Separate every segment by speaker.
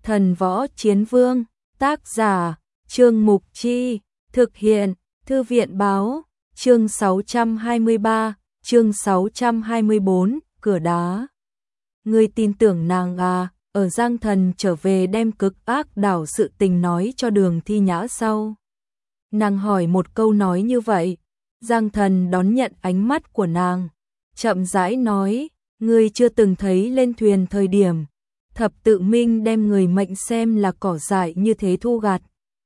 Speaker 1: Thần Võ Chiến Vương, tác giả, Trương Mục Chi, thực hiện, Thư viện báo, chương 623, chương 624, cửa đá. Ngươi tin tưởng nàng à, ở Giang Thần trở về đem cực ác đảo sự tình nói cho Đường Thi Nhã sau. Nàng hỏi một câu nói như vậy, Giang Thần đón nhận ánh mắt của nàng, chậm rãi nói, ngươi chưa từng thấy lên thuyền thời điểm, Thập Tự Minh đem người mệnh xem là cỏ dại như thế thu gặt.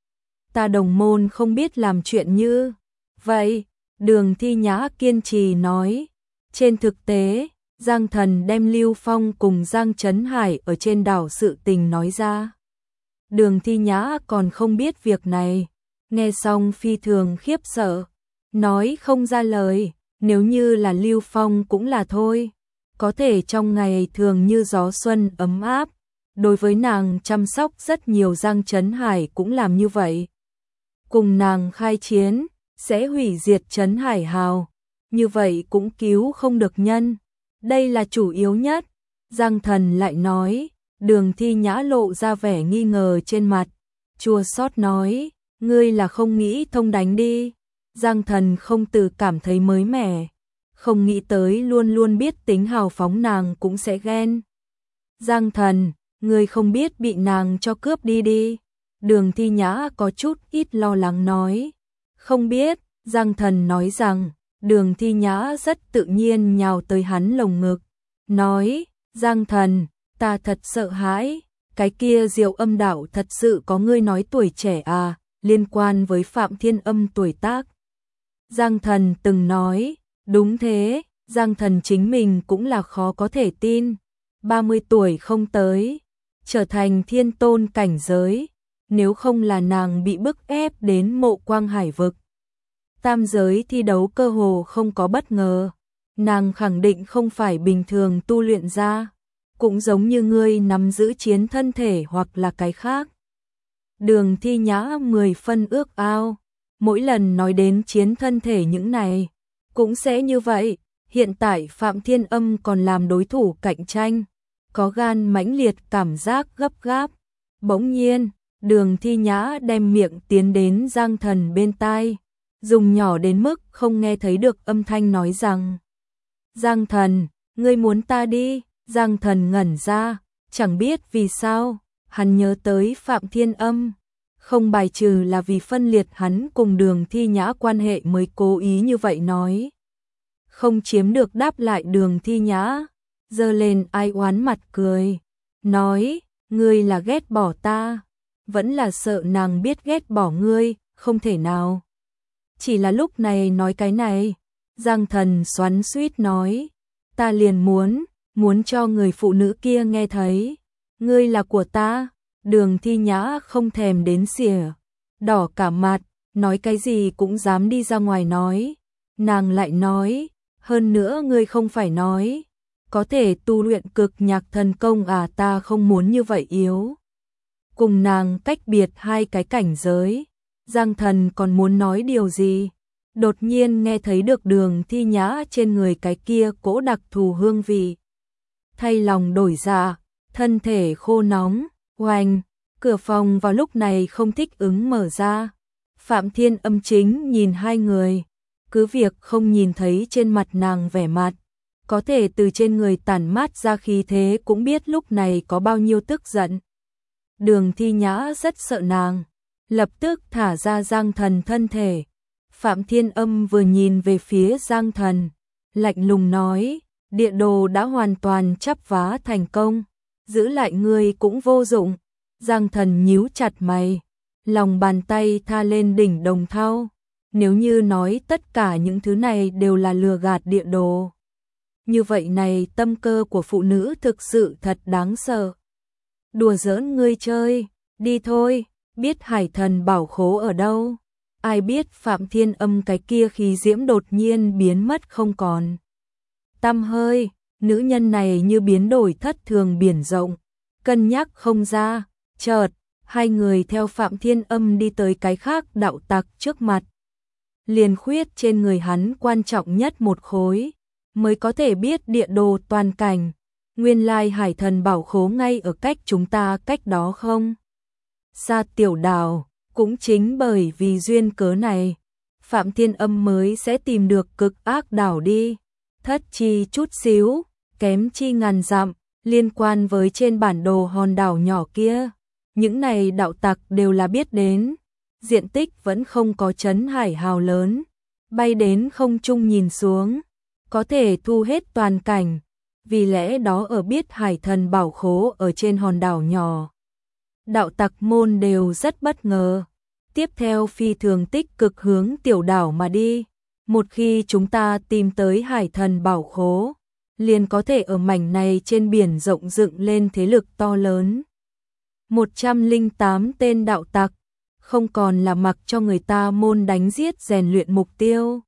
Speaker 1: Ta đồng môn không biết làm chuyện như vậy, Đường Thi Nhã kiên trì nói, trên thực tế, Giang Thần đem Lưu Phong cùng Giang Trấn Hải ở trên đảo sự tình nói ra. Đường Thi Nhã còn không biết việc này, nghe xong phi thường khiếp sợ, nói không ra lời, nếu như là Lưu Phong cũng là thôi, có thể trong ngày thường như gió xuân ấm áp, đối với nàng chăm sóc rất nhiều, Giang Trấn Hải cũng làm như vậy. Cùng nàng khai chiến, sẽ hủy diệt Trấn Hải Hào, như vậy cũng cứu không được nhân, đây là chủ yếu nhất. Giang Thần lại nói, Đường Thi Nhã lộ ra vẻ nghi ngờ trên mặt, chua xót nói, ngươi là không nghĩ thông đánh đi. Giang Thần không từ cảm thấy mới mẻ, không nghĩ tới luôn luôn biết tính hào phóng nàng cũng sẽ ghen. Giang Thần, ngươi không biết bị nàng cho cướp đi đi. Đường Thi Nhã có chút ít lo lắng nói, không biết. Giang Thần nói rằng, Đường Thi Nhã rất tự nhiên nhào tới hắn lồng ngực, nói, Giang Thần, ta thật sợ hãi, cái kia Diệu Âm đạo thật sự có ngươi nói tuổi trẻ à, liên quan với Phạm Thiên Âm tuổi tác. Giang Thần từng nói, đúng thế, Giang Thần chính mình cũng là khó có thể tin, 30 tuổi không tới, trở thành thiên tôn cảnh giới, nếu không là nàng bị bức ép đến Mộ Quang Hải vực. Tam giới thi đấu cơ hồ không có bất ngờ, nàng khẳng định không phải bình thường tu luyện ra, cũng giống như ngươi nắm giữ chiến thân thể hoặc là cái khác. Đường Thi Nhã 10 phân ước ao, mỗi lần nói đến chiến thân thể những này, cũng sẽ như vậy, hiện tại Phạm Thiên Âm còn làm đối thủ cạnh tranh, có gan mãnh liệt cảm giác gấp gáp. Bỗng nhiên, Đường Thi Nhã đem miệng tiến đến Giang Thần bên tai, dùng nhỏ đến mức không nghe thấy được âm thanh nói rằng, Giang Thần, ngươi muốn ta đi. Giang Thần ngẩn ra, chẳng biết vì sao, hắn nhớ tới Phạm Thiên Âm, không bài trừ là vì phân liệt hắn cùng Đường Thi Nhã quan hệ mới cố ý như vậy nói. Không chiếm được đáp lại, Đường Thi Nhã giơ lên ai oán mặt cười, nói, ngươi là ghét bỏ ta, vẫn là sợ nàng biết ghét bỏ ngươi, không thể nào. Chỉ là lúc này nói cái này, Giang Thần xoắn xuýt nói, ta liền muốn cho người phụ nữ kia nghe thấy, ngươi là của ta. Đường Thi Nhã không thèm đến xỉa, đỏ cả mặt, nói cái gì cũng dám đi ra ngoài nói. Nàng lại nói, hơn nữa ngươi không phải nói, có thể tu luyện cực nhạc thần công à, ta không muốn như vậy yếu. Cùng nàng cách biệt hai cái cảnh giới, Giang Thần còn muốn nói điều gì, đột nhiên nghe thấy được Đường Thi Nhã trên người cái kia cỗ đặc thù hương vị. Thay lòng đổi dạ, thân thể khô nóng, oanh, cửa phòng vào lúc này không thích ứng mở ra. Phạm Thiên Âm chính nhìn hai người, cứ việc không nhìn thấy trên mặt nàng vẻ mặt, có thể từ trên người tản mát ra khí thế cũng biết lúc này có bao nhiêu tức giận. Đường Thi Nhã rất sợ nàng, lập tức thả ra Giang Thần thân thể. Phạm Thiên Âm vừa nhìn về phía Giang Thần, lạnh lùng nói, địa đồ đã hoàn toàn chắp vá thành công, giữ lại ngươi cũng vô dụng. Giang Thần nhíu chặt mày, lòng bàn tay tha lên đỉnh đồng thau, nếu như nói tất cả những thứ này đều là lừa gạt địa đồ, như vậy này tâm cơ của phụ nữ thực sự thật đáng sợ. Đùa giỡn ngươi chơi, đi thôi, biết Hải Thần bảo khố ở đâu. Ai biết Phạm Thiên Âm cái kia khí diễm đột nhiên biến mất không còn tăm hơi, nữ nhân này như biến đổi thất thường biển rộng, cân nhắc không ra, chợt, hai người theo Phạm Thiên Âm đi tới cái khác đạo tặc trước mặt. Liền khuyết trên người hắn quan trọng nhất một khối, mới có thể biết địa đồ toàn cảnh, Nguyên lai hải thần bảo khố ngay ở cách chúng ta cách đó không xa. Tiểu Đào, cũng chính bởi vì duyên cớ này, Phạm Thiên Âm mới sẽ tìm được cực ác đảo đi. Thất chi chút xíu, kém chi ngàn dặm, liên quan với trên bản đồ hòn đảo nhỏ kia. Những này đạo tặc đều là biết đến, diện tích vẫn không có trấn hải hào lớn. Bay đến không trung nhìn xuống, có thể thu hết toàn cảnh, vì lẽ đó ở biết hải thần bảo khố ở trên hòn đảo nhỏ. Đạo tặc môn đều rất bất ngờ, tiếp theo phi thường tích cực hướng tiểu đảo mà đi. Một khi chúng ta tìm tới hải thần bảo khố, liền có thể ở mảnh này trên biển rộng dựng lên thế lực to lớn. 108 tên đạo tặc, không còn là mặc cho người ta môn đánh giết rèn luyện mục tiêu.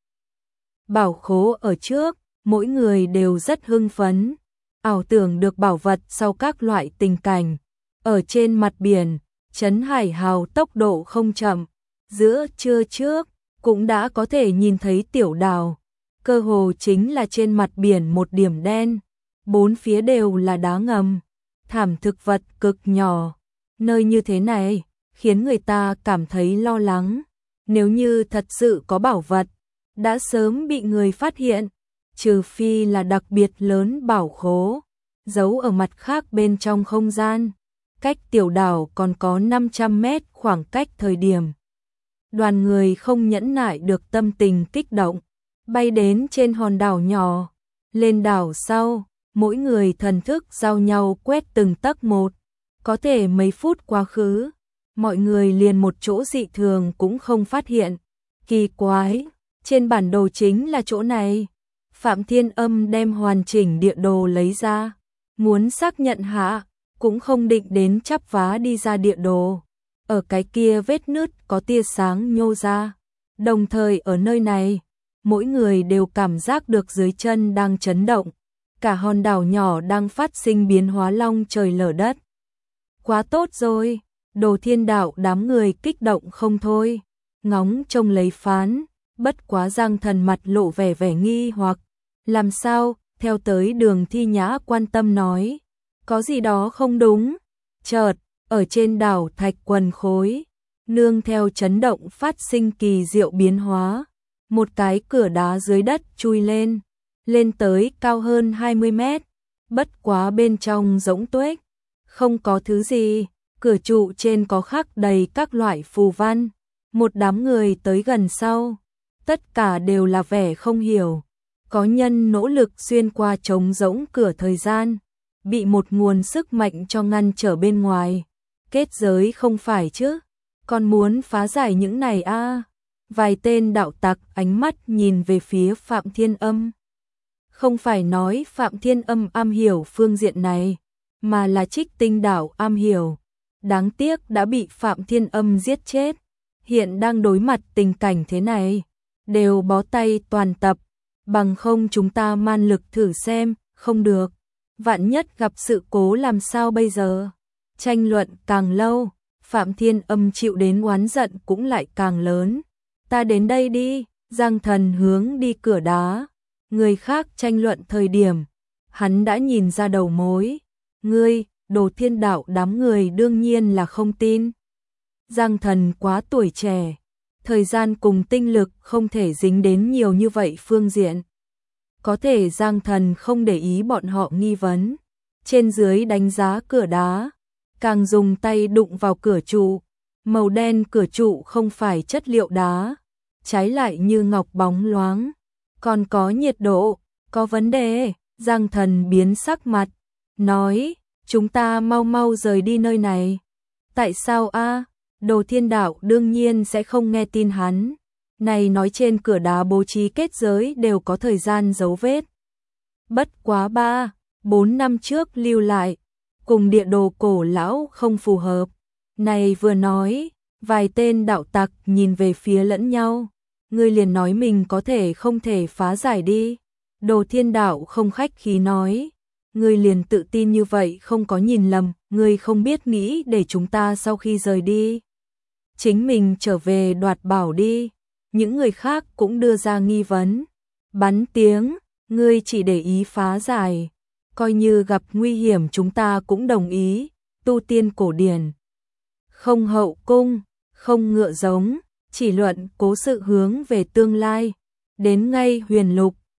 Speaker 1: Bảo khố ở trước, mỗi người đều rất hưng phấn, ảo tưởng được bảo vật sau các loại tình cảnh. Ở trên mặt biển, trấn hải hào tốc độ không chậm, giữa trưa trước, cũng đã có thể nhìn thấy tiểu đảo. Cơ hồ chính là trên mặt biển một điểm đen, bốn phía đều là đá ngầm, thảm thực vật cực nhỏ. Nơi như thế này, khiến người ta cảm thấy lo lắng. Nếu như thật sự có bảo vật, đã sớm bị người phát hiện, trừ phi là đặc biệt lớn bảo khố, giấu ở mặt khác bên trong không gian. Cách tiểu đảo còn có 500 mét khoảng cách thời điểm. Đoàn người không nhẫn nại được tâm tình kích động, bay đến trên hòn đảo nhỏ. Lên đảo sau, mỗi người thần thức giao nhau quét từng tấc một. Có thể mấy phút quá khứ, mọi người liền một chỗ dị thường cũng không phát hiện. Kỳ quái, trên bản đồ chính là chỗ này. Phạm Thiên Âm đem hoàn chỉnh địa đồ lấy ra, muốn xác nhận hạ, cũng không định đến chắp vá đi ra địa đồ. Ở cái kia vết nứt có tia sáng nhô ra. Đồng thời ở nơi này, mỗi người đều cảm giác được dưới chân đang chấn động. Cả hòn đảo nhỏ đang phát sinh biến hóa long trời lở đất. Quá tốt rồi, Đồ Thiên Đạo đám người kích động không thôi. Ngóng trông lấy phán, bất quá Giang Thần mặt lộ vẻ vẻ nghi hoặc. Làm sao, theo tới Đường Thi Nhã quan tâm nói. Có gì đó không đúng. Chợt, ở trên đảo thạch quần khối, nương theo chấn động phát sinh kỳ diệu biến hóa. Một cái cửa đá dưới đất chui lên, lên tới cao hơn 20 mét. Bất quá bên trong rỗng tuếch, không có thứ gì. Cửa trụ trên có khắc đầy các loại phù văn. Một đám người tới gần sau, tất cả đều là vẻ không hiểu. Có nhân nỗ lực xuyên qua trống rỗng cửa thời gian, bị một nguồn sức mạnh cho ngăn trở bên ngoài. Kết giới không phải chứ, còn muốn phá giải những này a? Vài tên đạo tặc ánh mắt nhìn về phía Phạm Thiên Âm. Không phải nói Phạm Thiên Âm am hiểu phương diện này, mà là Trích Tinh Đạo am hiểu. Đáng tiếc đã bị Phạm Thiên Âm giết chết. Hiện đang đối mặt tình cảnh thế này, đều bó tay toàn tập. Bằng không chúng ta man lực thử xem, không được. Vạn nhất gặp sự cố làm sao bây giờ? Tranh luận càng lâu, Phạm Thiên Âm chịu đến oán giận cũng lại càng lớn. Ta đến đây đi, Giang Thần hướng đi cửa đá. Người khác tranh luận thời điểm, hắn đã nhìn ra đầu mối. Ngươi, Đồ Thiên Đạo đám người đương nhiên là không tin. Giang Thần quá tuổi trẻ, thời gian cùng tinh lực không thể dính đến nhiều như vậy phương diện. Có thể Giang Thần không để ý bọn họ nghi vấn. Trên dưới đánh giá cửa đá, càng dùng tay đụng vào cửa trụ. Màu đen cửa trụ không phải chất liệu đá, trái lại như ngọc bóng loáng. Còn có nhiệt độ, có vấn đề. Giang Thần biến sắc mặt, nói, chúng ta mau mau rời đi nơi này. Tại sao a? Đồ Thiên Đạo đương nhiên sẽ không nghe tin hắn. Này nói trên cửa đá bố trí kết giới đều có thời gian dấu vết. Bất quá 3-4 năm trước lưu lại, cùng địa đồ cổ lão không phù hợp. Này vừa nói, vài tên đạo tặc nhìn về phía lẫn nhau. Ngươi liền nói mình có thể không thể phá giải đi. Đồ Thiên Đạo không khách khí nói. Ngươi liền tự tin như vậy không có nhìn lầm, ngươi không biết nghĩ để chúng ta sau khi rời đi. Chính mình trở về đoạt bảo đi. Những người khác cũng đưa ra nghi vấn. Bắn tiếng, ngươi chỉ để ý phá giải. coi như gặp nguy hiểm chúng ta cũng đồng ý, tu tiên cổ điển. Không hậu cung, không ngựa giống, chỉ luận cố sự hướng về tương lai. Đến ngay huyền lục,